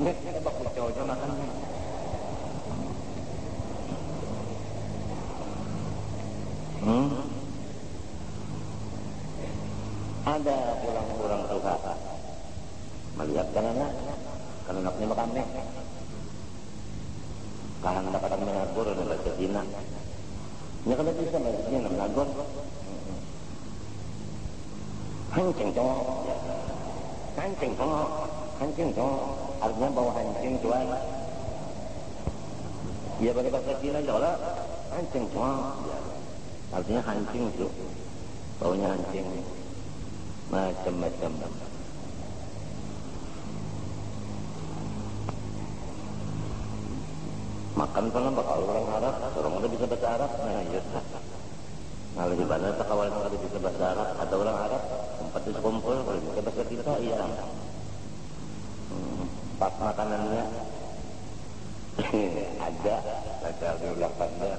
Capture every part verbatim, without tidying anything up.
Ini baku cowoknya makan. Hmm? Ada pulang-pulang Tuhan melihat kan anak, kan anaknya makan nih. Kahang dapat mengatur dan baca Cina. Ini kalau bisa bacanya mengatur. Hancing cowok, hancing cowok, hancing cowok. Artinya bawa hancing tuan. Ya pakai bahasa Cina juga, hancing cowok. Artinya hancing itu, baunya hancing, macam-macam. Makan pernah bakal orang Arab, orang udah bisa bahasa Arab, nah iya. Nah lebih banyak tak kawan kalau bisa bahasa Arab, ada orang Arab, tempat itu kumpul, kalau bisa bahasa kita, iya. Hmm, pas makanannya, ada, baca di belakangnya.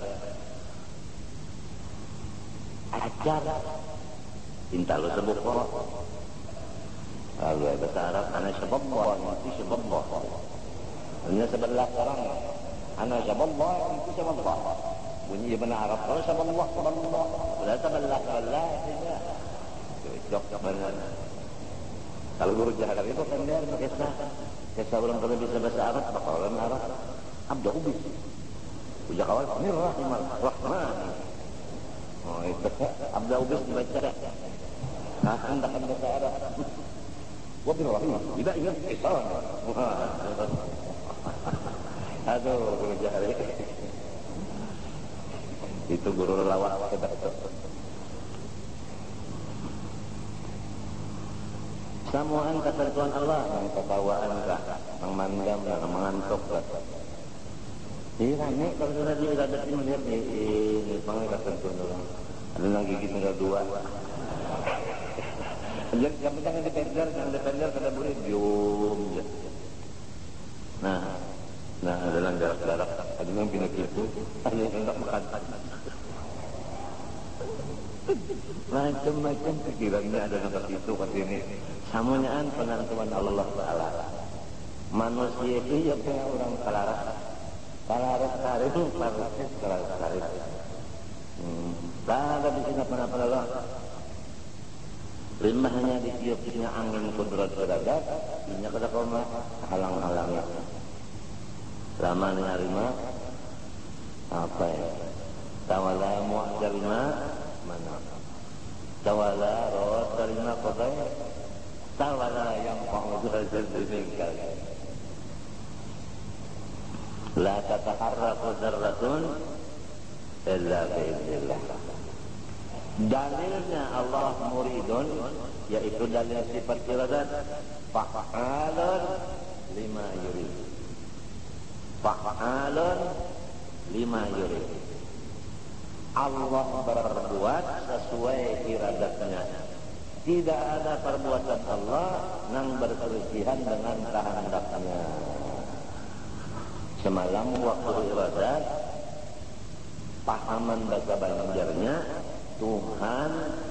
Ajar, cinta lu sebut kok. Kalau bahasa Arab, anak sebabah, nanti sebabah. Hanya sebelah orang. Anak sebabah, nanti sebabah. Bunyi benar Arab, kalau sebabah, sebabah. Sudah sebelah, sebelah, tidak. Cocok benar. Kalau guru Jakarta itu kan dia kisah. Kisah orang kalau bisa bahasa Arab, bakal orang Arab. Abda ubis. Puja kawan, ini rahimah, rahman. Oh itu, Abda ubis dibaca. Nah, hendakan bahasa Arab. Wabil rahimah, tidak ingat kisah. Aduh, guru jahari. Itu guru lawak kita itu. Samuan ketentuan Allah, mengketawaan kah, mengmandam kah, mengantuk kah. Iya rame kalau sudah diiradati melihat di panggil ketentuan Allah. Ada lagi gigi tinggal dua. Yang jangan dipender, jangan dipender kada boleh dium. Nah. Nah, ada yang garak-garak, ada yang pindah gitu, ada yang hendak makan. Macam-macam pikirannya ada yang kat itu, kat ini. Samunyaan penentuan Allah Ta'ala. Manusia itu ya punya orang kalaras. Kalaras karir, kalaras kalaras karir. Tak ada di sini apa-apa Allah. Rimahnya ditiup-tiupnya angin kudrat keragat, ini kada koma halang-halangnya. Lama nyarima apa ya? Tawala mu'jalma mana? Tawala rawat tarima kota. Tawala yang pangudul sedemikian. La tataharraku dzarratun illa bi'idznillah. Dalilnya Allah muridun, yaitu dalil sifat iradat, fa'alun lima yurid. Fa'alun lima yurid. Allah berbuat sesuai iradatnya. Tidak ada perbuatan Allah yang berselisihan dengan kehendaknya. Semalam waktu iradat, pahaman bahasa Banjarnya, Tuhan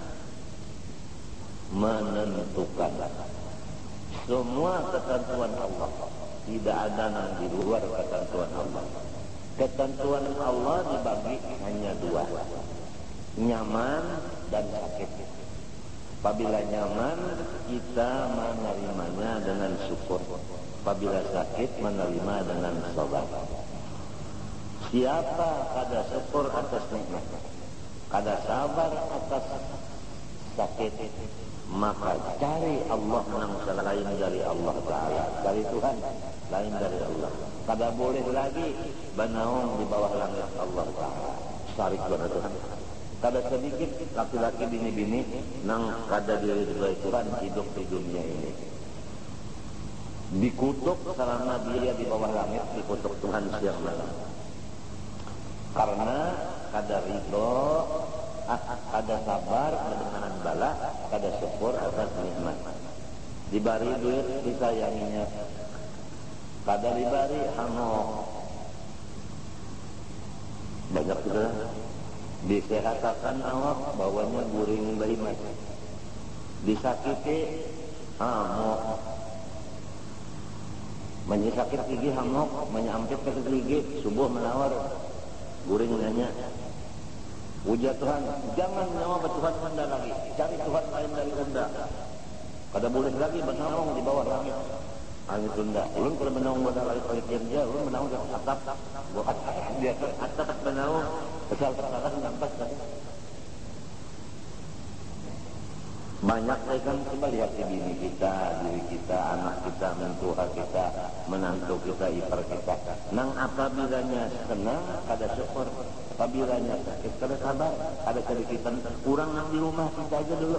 menentukan semua ketentuan Allah. Tidak ada yang di luar ketentuan Allah. Ketentuan Allah dibagi hanya dua, nyaman dan sakit. Apabila nyaman, kita menerimanya dengan syukur. Apabila sakit, menerima dengan sabar. Siapa kada syukur atas nikmat, kada sabar atas sakit, maka cari Allah yang selain dari Allah Ta'ala, dari Tuhan lain dari Allah. Kada boleh lagi banaung di bawah langit Allah Ta'ala. Sarik kepada Tuhan. Kada sedikit laki-laki bini-bini nang kada diridhoi Tuhan hidup di dunia ini. Dikutuk selama dia di bawah langit, dikutuk Tuhan siang malam. Karena kada ridho, kada sabar dengan bala, kada syukur atas nikmat. Dibari duit disayanginya, kada dibari hamok. Banyak juga disehatakan awak, bawanya guring baimat. Disakiti hamok. menyakit gigi hamok, menyampit ke gigi, subuh melawar, guring nanya, puja Tuhan, jangan nyawa Tuhan rendah lagi, cari Tuhan lain dari rendah. Kada boleh lagi menaung di bawah langit, langit rendah. Ulun kalau menaung pada langit kerja, ulun menaung di atap, bukan di atap menaung, kesal-kesalan nampak kan. Banyak kan coba lihat di bini kita, diri kita, anak kita, mentua kita, menantu kita, ipar kita. Nang apabiranya senang, kada syukur. Apabiranya sakit, kada sabar. Ada sedikitan kurang nang di rumah kita aja dulu.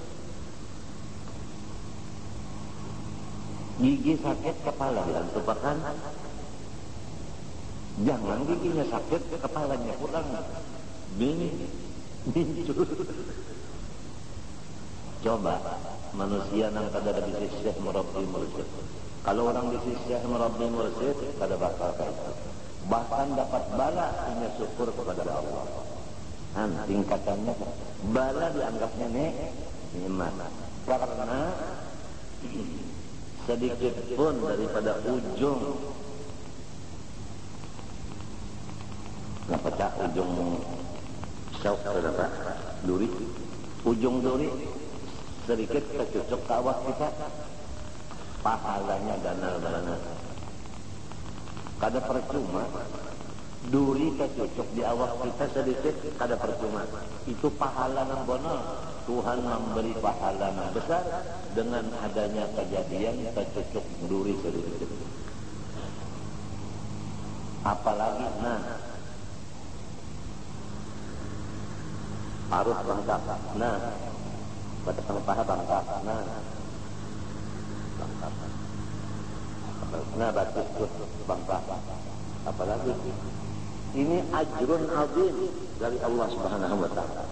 Gigi sakit, kepala diantupakan. Jangan giginya sakit, kepalanya kurang. Bini, bincur. Coba manusia yang kada ada di syekh murabbi mursyid. Kalau orang di syekh murabbi mursyid kada bakal kayak itu. Bahkan dapat bala punya syukur kepada Allah. Han tingkatannya bala dianggapnya nih nikmat. Karena sedikit pun daripada ujung nggak pecah ujung syauk berapa duri ujung duri sedikit kecucuk ke awak kita, pahalanya ganal-ganal. Kada percuma duri kecucuk di awak kita sedikit, kada percuma. Itu pahala yang bonol. Tuhan memberi pahala yang besar dengan adanya kejadian kecucuk duri sedikit. Apalagi nah paruh bangkak, nah batang paha bangkak, nah bangkak, nah batus bangkak, apalagi ini ajrun azim dari Allah Subhanahu wa taala.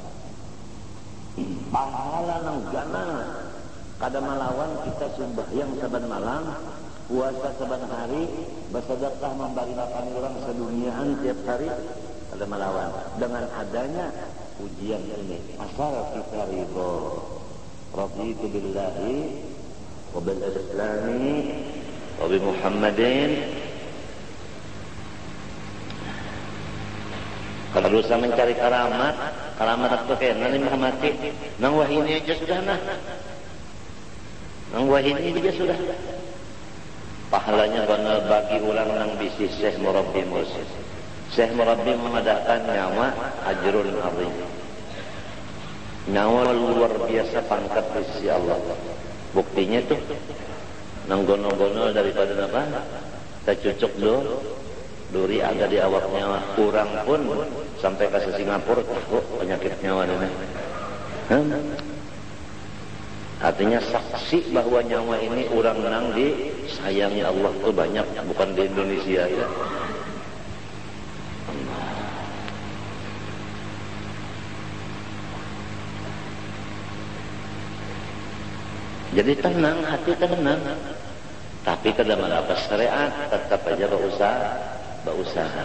Pahala nang gana kada melawan kita sembahyang saban malam, puasa saban hari, bersedekah memberi makan orang seduniaan tiap hari, kada melawan dengan adanya ujian ini. Asal kita ridho. Raditu billahi wa bil islami wa bi Muhammadin. Kalau berusaha mencari karamat, karamat itu kayak nanti mati. Nang wahini aja sudah nah. Nang wahini aja sudah. Pahalanya benar bagi ulang nang bisnis Syekh Murabbi Mursyid. Syekh Murabbi memadahkan nyawa ajrun azim. Nyawa luar biasa pangkat di sisi Allah. Buktinya tuh nang gono-gono daripada apa? Kita cucuk dulu. Duri ada di awak nyawa. Kurang pun sampai ke Singapura kok penyakit nyawa ini. Hmm? Artinya saksi bahwa nyawa ini orang nang disayangi Allah tuh banyak, bukan di Indonesia ya. Jadi tenang, hati tenang. Tapi kada melapas syariat, tetap aja berusaha, berusaha.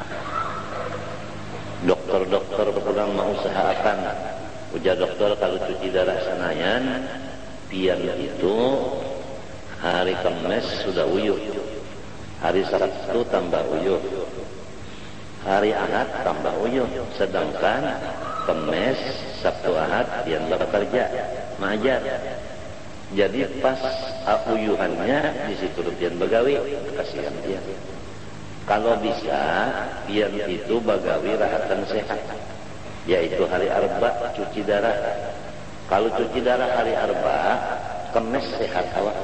Dokter-dokter berpegang mengusahakan. Ujar dokter kalau cuci darah Senayan, pian itu hari Kamis sudah uyuh, hari Sabtu tambah uyuh, hari Ahad tambah uyuh. Sedangkan Kamis, Sabtu, Ahad pian bekerja, mengajar. Jadi pas uyuhannya di situ pian begawi, kasihan dia. Kalau bisa pian itu begawi rahatan sehat, yaitu hari Arba cuci darah. Kalau cuci darah hari Arba, Kamis sehat awak,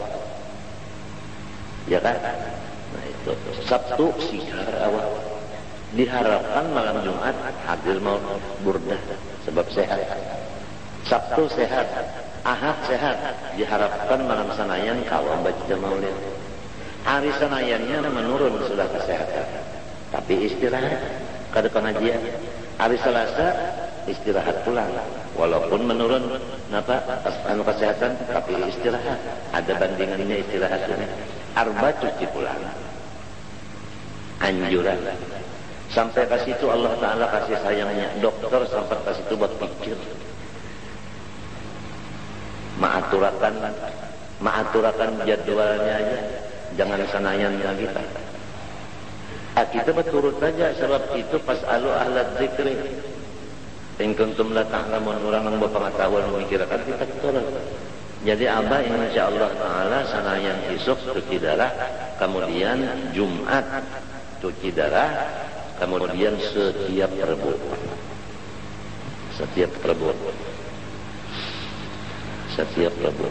ya kan? Nah itu Sabtu sigar awak. Diharapkan malam Jumat hadir mau burdah sebab sehat. Sabtu sehat, Ahad sehat, diharapkan malam Senayan kalau baca maulid. Hari Senayannya menurun sudah kesehatan, tapi istirahat kada pengajian. Hari Selasa istirahat pulang, walaupun menurun napa anu kesehatan, tapi istirahat. Ada bandingannya istirahat ini. Arba cuci pulang, anjuran. Sampai ke situ Allah Ta'ala kasih sayangnya. Dokter sampai ke situ buat pikir, maaturakan maaturakan jadwalnya aja. jangan sanayan lagi kita. Ah, kita berturut saja, sebab itu fasalu ahla dzikri in kuntum la ta'lamun, orang yang berpengetahuan memikirkan kita turut. Jadi abah insyaallah taala sanayan isuk cuci darah, kemudian Jumat cuci darah, kemudian setiap Rebo. Setiap Rebo. Setiap Rebo.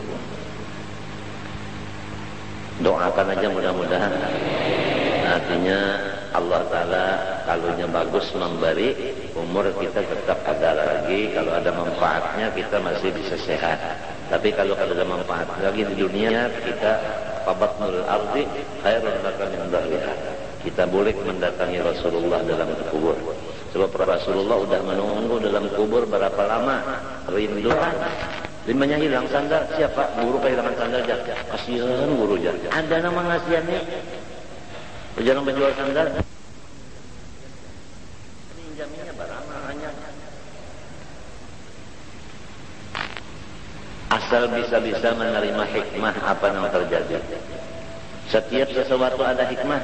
Doakan aja mudah-mudahan. Artinya Allah Ta'ala kalunya bagus memberi umur kita tetap ada lagi, kalau ada manfaatnya kita masih bisa sehat. Tapi kalau ada manfaat lagi di dunia kita fabatnul ardi khairun laka min dhahriha. Kita boleh mendatangi Rasulullah dalam kubur. Sebab Rasulullah sudah menunggu dalam kubur berapa lama? Rinduan. Limanya hilang sandal, siapa? Guru kehilangan sandal aja. Kasihan guru aja. Ada nama ngasihannya. Jangan menjual sandal. Pinjaminya barang hanya. Asal bisa-bisa menerima hikmah apa yang terjadi. Setiap sesuatu ada hikmah.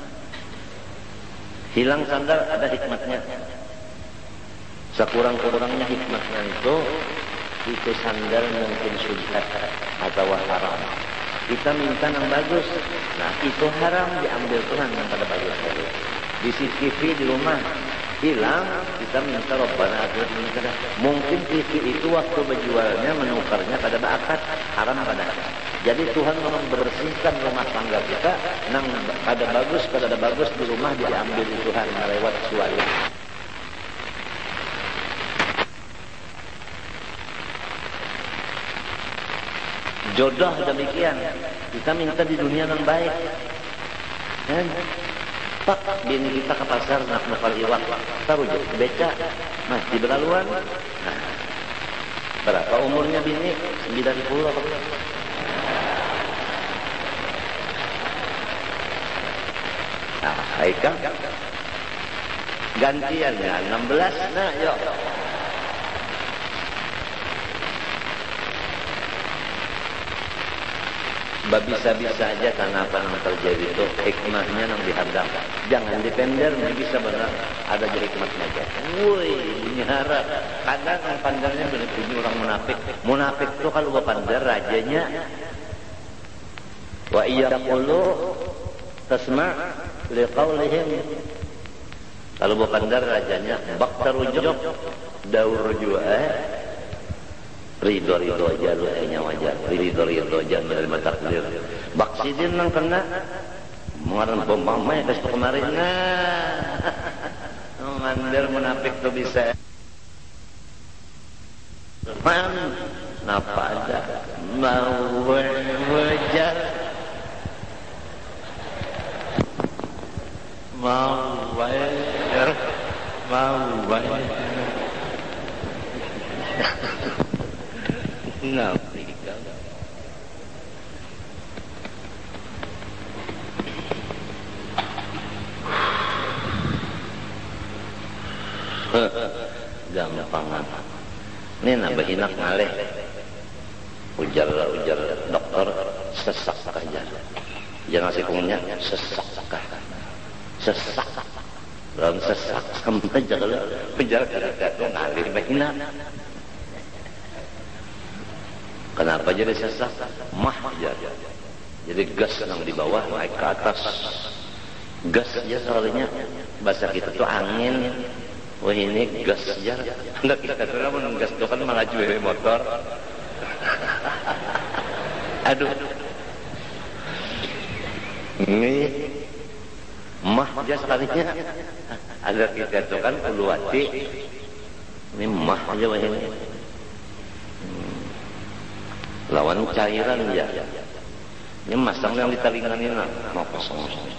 Hilang sandal ada hikmatnya. Sekurang-kurangnya hikmatnya itu itu sandal mungkin syubhat atau haram. Kita minta yang bagus. Nah, itu haram diambil Tuhan yang pada bagus. Di C C T V di rumah hilang, kita minta Rabbana atina. Mungkin T V itu waktu berjualnya menukarnya pada bakat haram pada. Jadi Tuhan membersihkan rumah tangga kita, nang pada bagus pada ada bagus di rumah diambil di Tuhan lewat suara. Jodoh demikian, kita minta di dunia yang baik. Kan? Pak, bini kita ke pasar nak nukar iwak, taruh beca, mas di belaluan. Nah, berapa umurnya bini? sembilan puluh. Nah, Haikal gantiannya enam belas. Nah, yuk. Bisa-bisa aja karena apa yang terjadi itu hikmahnya yang dihadap. Jangan dipender, bisa benar ada jadi hikmahnya aja. Woi, ini harap. Kadang yang pandarnya benar-benar orang munafik. Munafik itu kalau berpandar rajanya. Wa iyaqulu tasma' liqaulihim. Kalau berpandar rajanya baktar rujuk daur ruju'ah. Ridho-ridho aja lu kayaknya wajar. Ridho-ridho aja menerima takdir. Baksidin nang kena mengarang bom mamai kasih kemarin. Nah, mandar munafik tuh bisa. Man, napa ada mau wajar. Mau wajar. Mau wajar. Nah, gampang. Ini nambah hinak ngaleh. Ujar-ujar dokter sesak aja. Jangan ngasih punya sesak kah. Sesak. Dalam sesak sama aja kalau ujar kata-kata ngaleh hinak. Kenapa jadi sesak? Mah aja. Jadi gas yang di bawah naik ke atas. Gas aja soalnya bahasa kita tuh angin. Wah ini gas aja. Enggak kita tuh namun gas itu kan malah jual motor. Aduh. Ini mah aja sekalinya. Ada kita tuh kan puluwati. Ini mah aja wah ini. Lawan cairan ya. Ini masang yang di talingan ini mau kosong.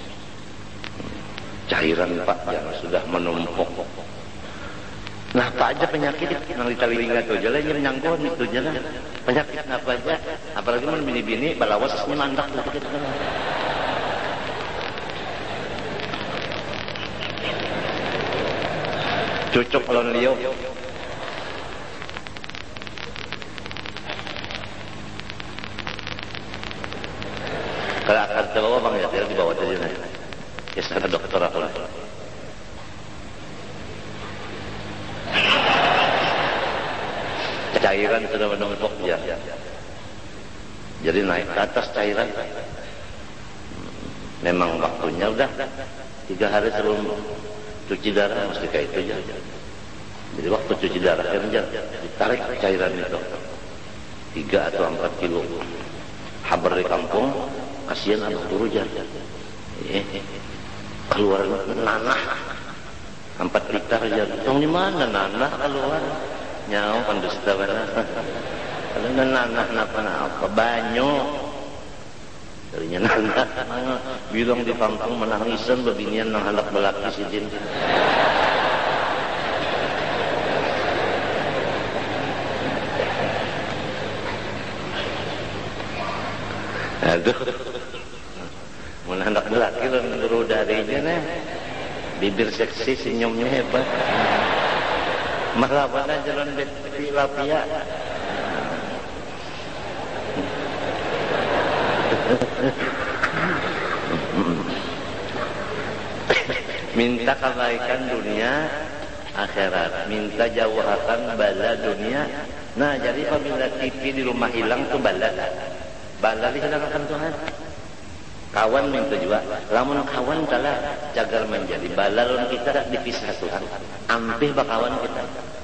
Cairan Pak jangan sudah menumpuk. Nah apa aja penyakit yang di talingan itu jalan yang nyangkut itu jalan. Penyakit apa aja? Apalagi mun bini-bini balawas ini mandak gitu. Cocok lawan liau. Kalau akan ke bawah bang ya, dia di bawah tadi nih. Ya sana dokter aku lah. Cairan sudah menumpuk ya. Jadi naik ke atas cairan. Memang waktunya udah tiga hari sebelum cuci darah mesti kayak itu ya. Jadi waktu cuci darah kan ditarik cairan itu tiga atau empat kilo. Habar di kampung, kasihan anak turu jadi. Eh, keluar nanah empat liter aja. Tong di mana nanah keluar? Nyawa pendusta mana? Kalau nanah napa-napa banyu. Darinya nanah, bilang di kampung menangisan bebinian nang halak belaki sidin. Aduh, mau hendak belaki lah guru darinya nih, bibir seksi senyumnya hebat, malah pada jalan lapia. Minta kebaikan dunia akhirat, minta jauhkan bala dunia. Nah jadi apabila T V di rumah hilang tuh bala bala dihilangkan Tuhan. Kawan minta juga, lamun kawan kalah jagal menjadi bala lawan kita dipisah Tuhan. Ampih bakawan kita.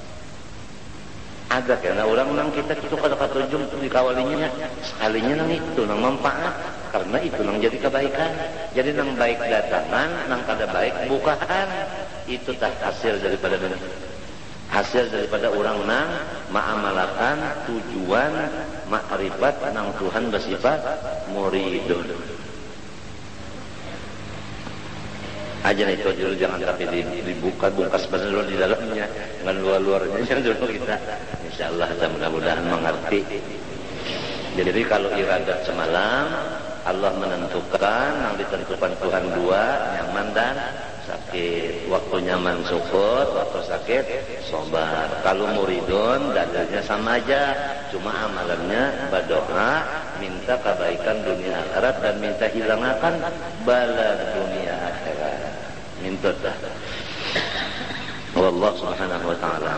Agak karena orang nang kita itu kata-kata ujung dikawalinya sekalinya nang itu nang manfaat karena itu nang jadi kebaikan. Jadi nang baik datangan, nang kada baik bukaan. Itu tak hasil daripada hasil daripada orang nang ma'amalakan tujuan makrifat nang Tuhan bersifat muridun. Aja itu dulu jangan tapi dibuka bungkas benar dulu di dalamnya dengan luar-luarnya jangan dulu kita insyaallah mudah-mudahan mengerti. Jadi kalau iradat semalam Allah menentukan yang ditentukan Tuhan dua nyaman dan sakit. Waktu nyaman syukur, waktu sakit sabar. Kalau muridun dadanya sama aja, cuma amalannya berdoa minta kebaikan dunia akhirat dan minta hilangakan bala dunia akhirat. Minta dah. Wallah subhanahu wa ta'ala.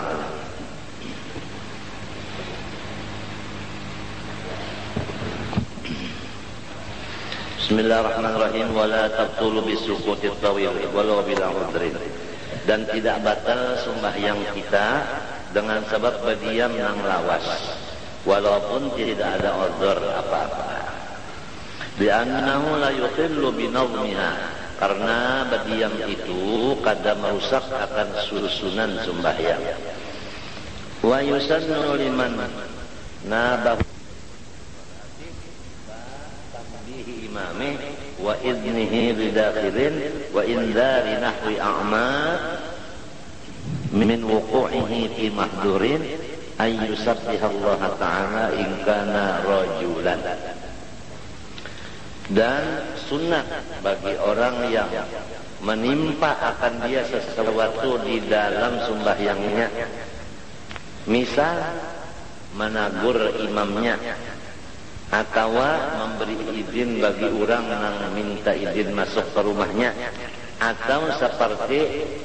Bismillahirrahmanirrahim. Wala tabtulu bisukutit tawil walau bila udrin. Dan tidak batal sembahyang kita dengan sebab berdiam yang lawas walaupun tidak ada uzur apa-apa. Li'annahu la yukhillu binawmiha. Karena berdiam itu kadang merusak akan susunan sembahyang. Wa yusannu liman nabahu tanbihi imamih wa idnihi bidakhilin wa indari nahwi a'mal min wuqu'ihi fi mahdurin ay yusabbihallaha ta'ala in kana rajulan. Dan sunnah bagi orang yang menimpa akan dia sesuatu di dalam sembahyangnya, misal menagur imamnya atau memberi izin bagi orang yang minta izin masuk ke rumahnya, atau seperti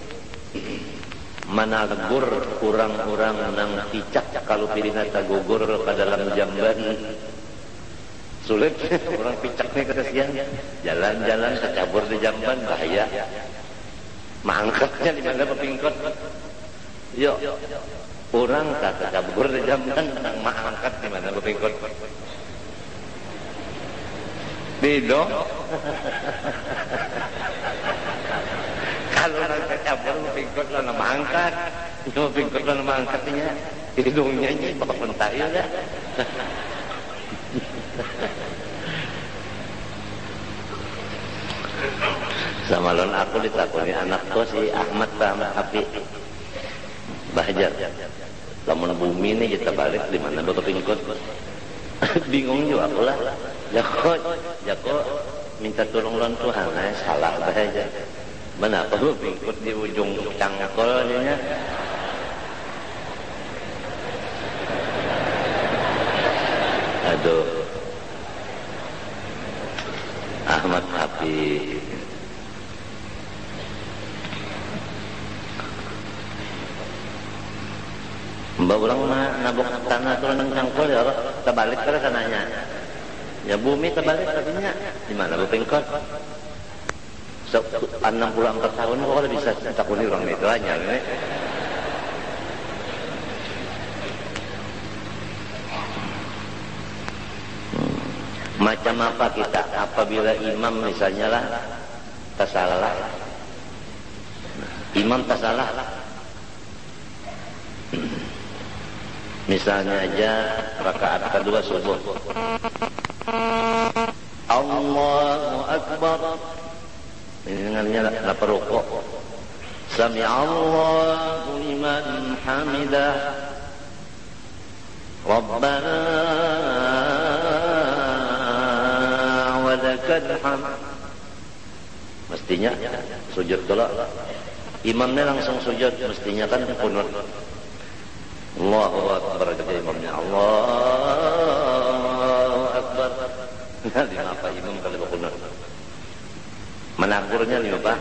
menagur orang-orang yang picak kalau pirinata gugur ke dalam jamban. Sulit orang picaknya kesian jalan-jalan kecabur di jamban bahaya. Mangkatnya di mana pepingkot? Yuk, orang tak kecabur di jamban, mangkat di mana pepingkot? Bidong. Kalau nak kecabur pepingkot lah nama angkat, pepingkot lah nama angkatnya, hidungnya ini bapak pentayul ya. Sama lon aku ditakuni anakku si Ahmad Ahmad Api Bahjar. Lamun bumi ini kita balik di mana bapak pingkot? Bingung juga aku lah. Jako, jako minta tolong lon Tuhan, eh, salah bahaya. Mana apa bapak pingkot di ujung cangkolnya? Aduh. Ahmad Habib. Mbak orang nabok tanah turun cangkul ya Allah, terbalik ke sananya. Ya bumi terbalik tadinya. Di mana Bu Pengkot? enam puluh empat tahun kok udah bisa takuni orang itu aja ini. Macam apa kita apabila imam misalnya lah tersalah, imam tersalah, misalnya aja rakaat kedua subuh, Allahu Akbar, ini dengannya lapar rukuk, Sami'allahu liman hamidah, Rabbana mestinya sujud dulu, imamnya langsung sujud, mestinya kan kunut. Allahu Akbar kata imamnya, Allahu Akbar. Nah, di apa imam kalau berkunut? Menagurnya nih apa?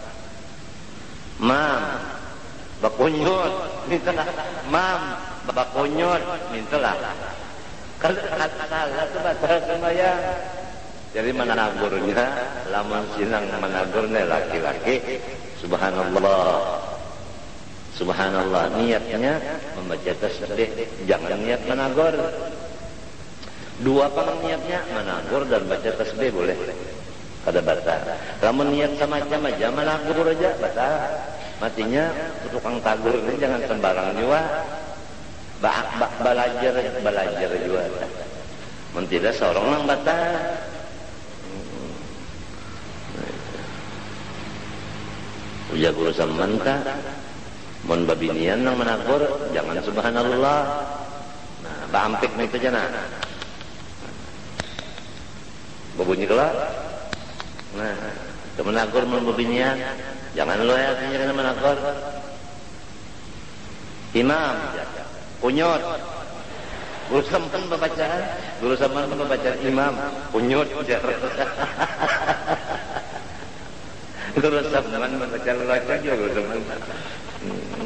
Mam, bakunyut, mintalah. Mam, bakunyut, mintalah. Kalau salah itu batal sembahyang. Jadi menagurnya, lamun sinang menagurnya laki-laki, subhanallah, subhanallah. Niatnya membaca tasbih, jangan niat menagur. Dua apa niatnya? Menagur dan baca tasbih boleh. Kada batal. Lamun niat sama-sama aja menagur aja batal. Matinya tukang tagur ini jangan sembarang juga. Ba ba belajar belajar juga. Mentida seorang nang batal. Uja guru samanta mun babinian nang menagur jangan subhanallah. Nah, baampik itu jana. Babunyi kelak. Nah, itu menagur mun babinian jangan lo ya jangan menagur. Imam kunyut. Guru sampan membacaan, guru sampan membacaan imam kunyut. Guru sampan membaca lelaca juga guru sampan. Hmm.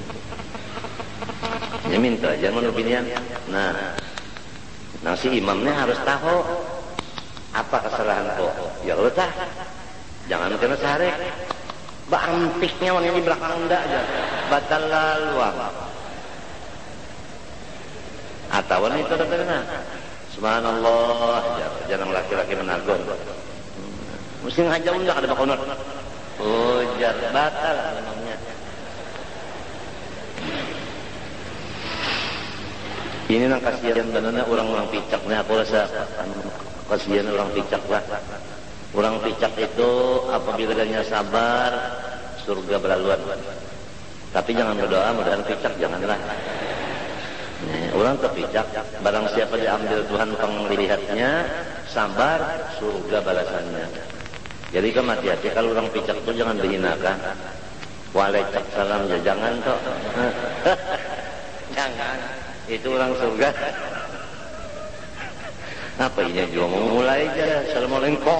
Ya minta aja menopinian. Nah, nah si imamnya harus tahu apa kesalahan kok. Ya Allah tah, jangan kena sehari. Baantiknya wangi di belakang ndak aja. Batal laluang. Atau wanita terkena. Subhanallah, jangan laki-laki menagur. Mesti ngajak enggak ada bakonot. Oh, jar batal namanya. Ini nang kasihan benernya orang-orang picaknya, aku rasa kasihan orang picak lah. Orang picak itu apabila dia sabar, surga berlaluan. Tapi jangan berdoa, mudah-mudahan picak janganlah. Nih, orang terpicak, barang siapa diambil Tuhan penglihatnya, sabar, surga balasannya. Jadi kan hati-hati kalau orang picak itu jangan dihinakan. Waalaikumsalam ya jangan toh. Jangan. Itu orang surga. Apa ini juga mau mulai aja. Assalamualaikum.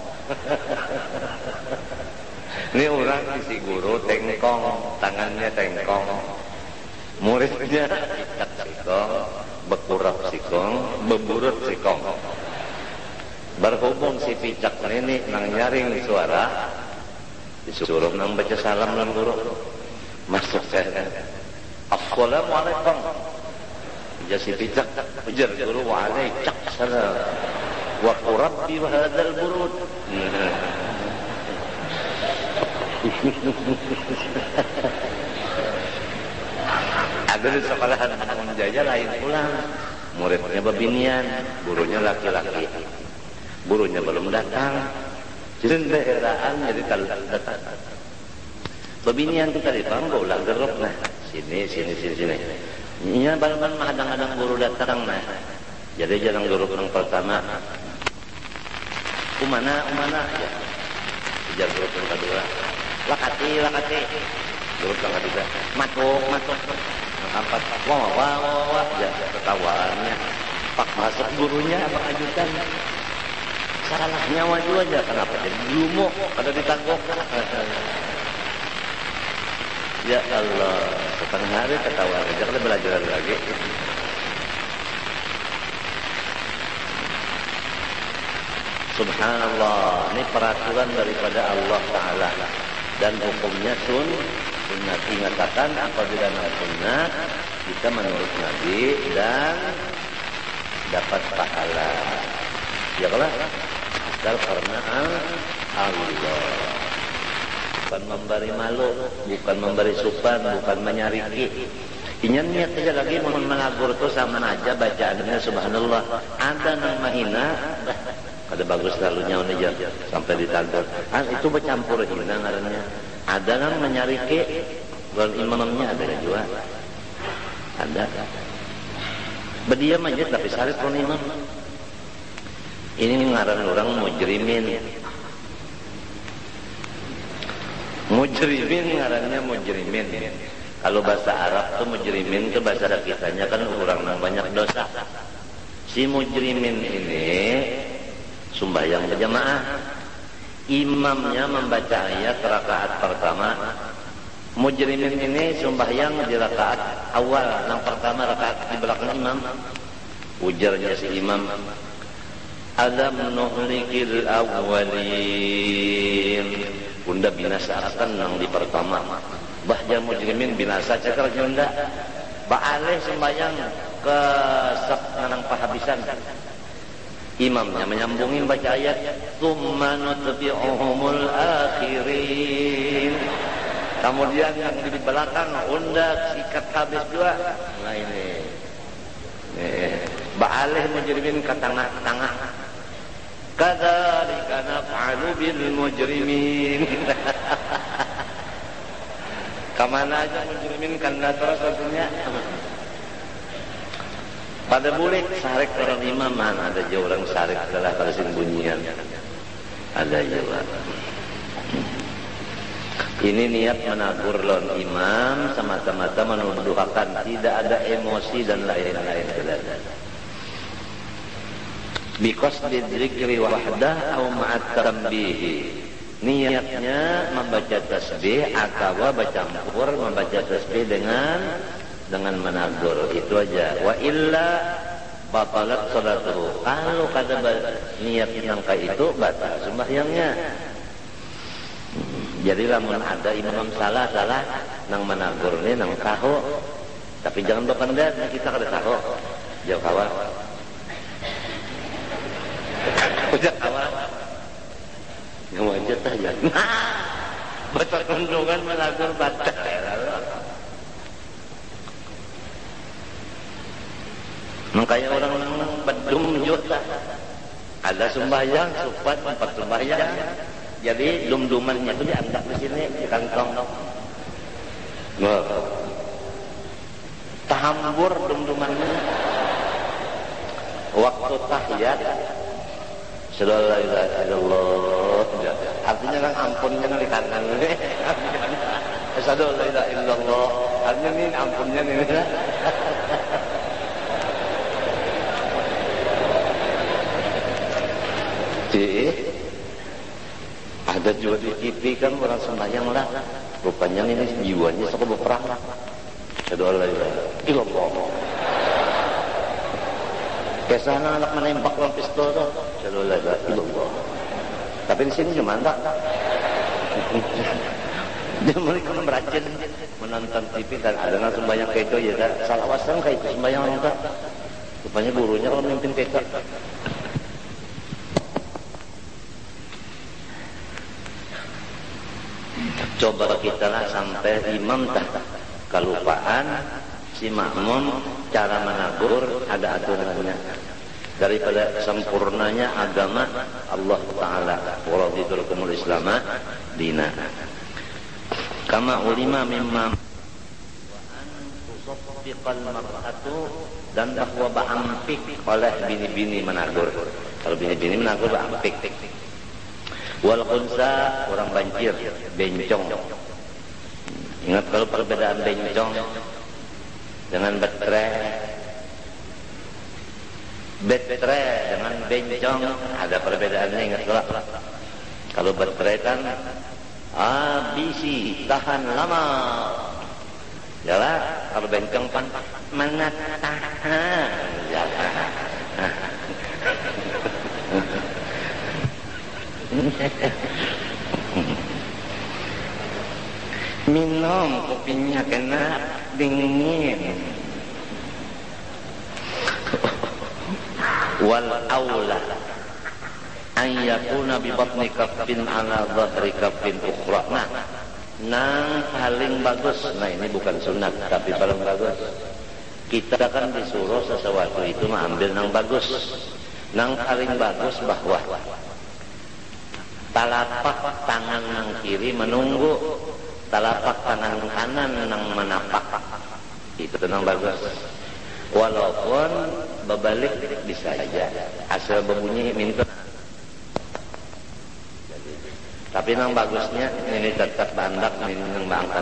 Ini orang isi guru tengkong, tangannya tengkong. Muridnya picak sikong, bekurap sikong, beburut sikong. Berhubung si picak ini nang nyaring suara, disuruh nang baca salam nang guru. Masuk saya. Assalamualaikum. Ya si picak ujar guru waalaikumsalam. Wa rabbi wa hadzal burud. Ada di sekolahan Jaya lain pulang. Muridnya babinian, gurunya laki-laki. Gurunya belum datang. Jadi daerahkan jadi datang. Babinian kita dipanggo ulah gerok nah. Sini sini sini sini. Nya bal-bal hadang-hadang guru datang nah. Jadi jalan guru yang pertama. Umana umana ya. Ujar guru yang kedua. Lakati lakati. Guru yang ketiga. Matuk matuk. Empat wah wah wah ya ketawaannya. Pak masuk gurunya apa ajudan. salah nyawa juga aja, kenapa jadi lumuk pada ditangguh. Ya Allah, setengah hari ketawa aja, kita belajar lagi. Subhanallah, ini peraturan daripada Allah Ta'ala dan hukumnya sun sunnah. Ingatakan apabila sunnah kita menurut Nabi dan dapat pahala. Ya kalau asal karena Allah, bukan memberi malu, bukan memberi supan, bukan menyariki. Inya niat aja lagi mau menagur tuh sama aja bacaannya subhanallah. Ada nang mahina, ada bagus lalu nyawa aja sampai ditagur. Ah, itu bercampur hina ngarannya. Ada nang menyariki, kalau imamnya ada juga. Ada. Berdiam aja tapi sarit pun imam. Ini ngaran orang mujrimin. Mujrimin ngarannya mujrimin. Kalau bahasa Arab tuh mujrimin itu bahasa kitanya kan orang yang banyak dosa. Si mujrimin ini sembahyang berjamaah. Imamnya membaca ayat rakaat pertama. Mujrimin ini sembahyang di rakaat awal, yang pertama rakaat di belakang imam. Ujarnya si imam, alam nuhlikil awwalin. Bunda binasa akan yang di pertama. Bahja mujrimin binasa cakar junda. Ba'aleh sembahyang ke sak nganang pahabisan. Imamnya menyambungin baca ayat, tsumma nutbi'uhumul akhirin. Kemudian yang di belakang undak sikat habis juga. Nah ini. Eh, ba'aleh mujrimin ke tengah-tengah. Kadzalika naf'alu bil mujrimin. Kemana aja mujrimin kan terus tentunya. Pada bulik sarik orang imam mana ada je orang sarik adalah pada bunyian. Ada juga. Ini niat menagur lon imam semata-mata menuduhkan, tidak ada emosi dan lain-lain. Because didrikri wahdah atau ma'at tambihi. Niatnya membaca tasbih atau bercampur membaca tasbih dengan dengan menagur, itu aja. Wa illa batalat salatuhu. Kalau kata niat nangka itu batal sembahyangnya. Jadi lamun ada imam salah salah nang menagur ni nang tahu, tapi jangan berpendar kita kada tahu. Jauh kawan. Udah kawan. Ngawajat aja. Baca kandungan menagur batal. Makanya orang-orang bedum juta. Ada sembahyang, supat, empat sembahyang. Jadi dum-dumannya itu diangkat di sini, di kantong. Wah. Tahambur dum-dumannya. Waktu tahiyat, sallallahu alaihi wasallam. Artinya kan ampunnya kan di kanan. Sallallahu alaihi wasallam. Artinya ini ampunnya nih. Ada juga di T V kan orang sembahyang lah, rupanya ini jiwanya suka berperang lah. Sallallahu alaihi wasallam. Kesana anak menembak dengan pistol tuh. Sallallahu alaihi wasallam. Tapi di sini cuma tak. Dia mereka meracin menonton T V dan ada nang sembahyang kayak itu ya. Salah wasan kayak itu sembahyang orang tak. Rupanya gurunya kalau memimpin kayak itu. Coba kita lah sampai imam tak kelupaan, si makmum cara menagur ada aturannya. Daripada sempurnanya agama Allah Ta'ala, waraditul kumul islama dina. Kama ulima mimma wa an tusaffiqal mar'atu, dan bahwa ba'ampik oleh bini-bini menagur. Kalau bini-bini menagur ba'ampik. Wal khunsa orang banjir, bencong. Ingat kalau perbedaan bencong dengan betre. Betre dengan bencong ada perbedaannya, ingat kelak. Kalau betre kan abisi, tahan lama. Yalah, kalau bencong kan mana tahan. Yalah. Minum kopinya kena dingin. Wal aula an yakuna bi batni kaffin ala dhahri kaffin ukhra. Nah, nang paling bagus, nah ini bukan sunat tapi paling bagus. Kita kan disuruh sesuatu itu mengambil nang bagus. Nang paling bagus bahwa telapak tangan nang kiri menunggu, telapak tangan kanan nang menapak. Itu nang bagus. Walaupun berbalik bisa saja, asal berbunyi minta. Tapi nang bagusnya ini tetap bandak, ini nang bangkat.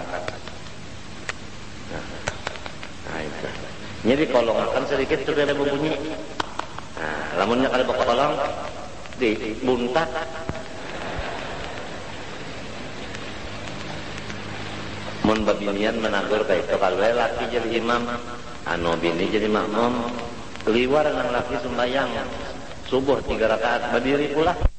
Nah, nah itu. Jadi kolong akan sedikit sudah ada berbunyi. Nah, lamunnya kalau berkolong di buntat. Mun babinian menagur baik kalau laki jadi imam, anu bini jadi makmum, keluar nang laki sembahyang subuh tiga rakaat berdiri pula.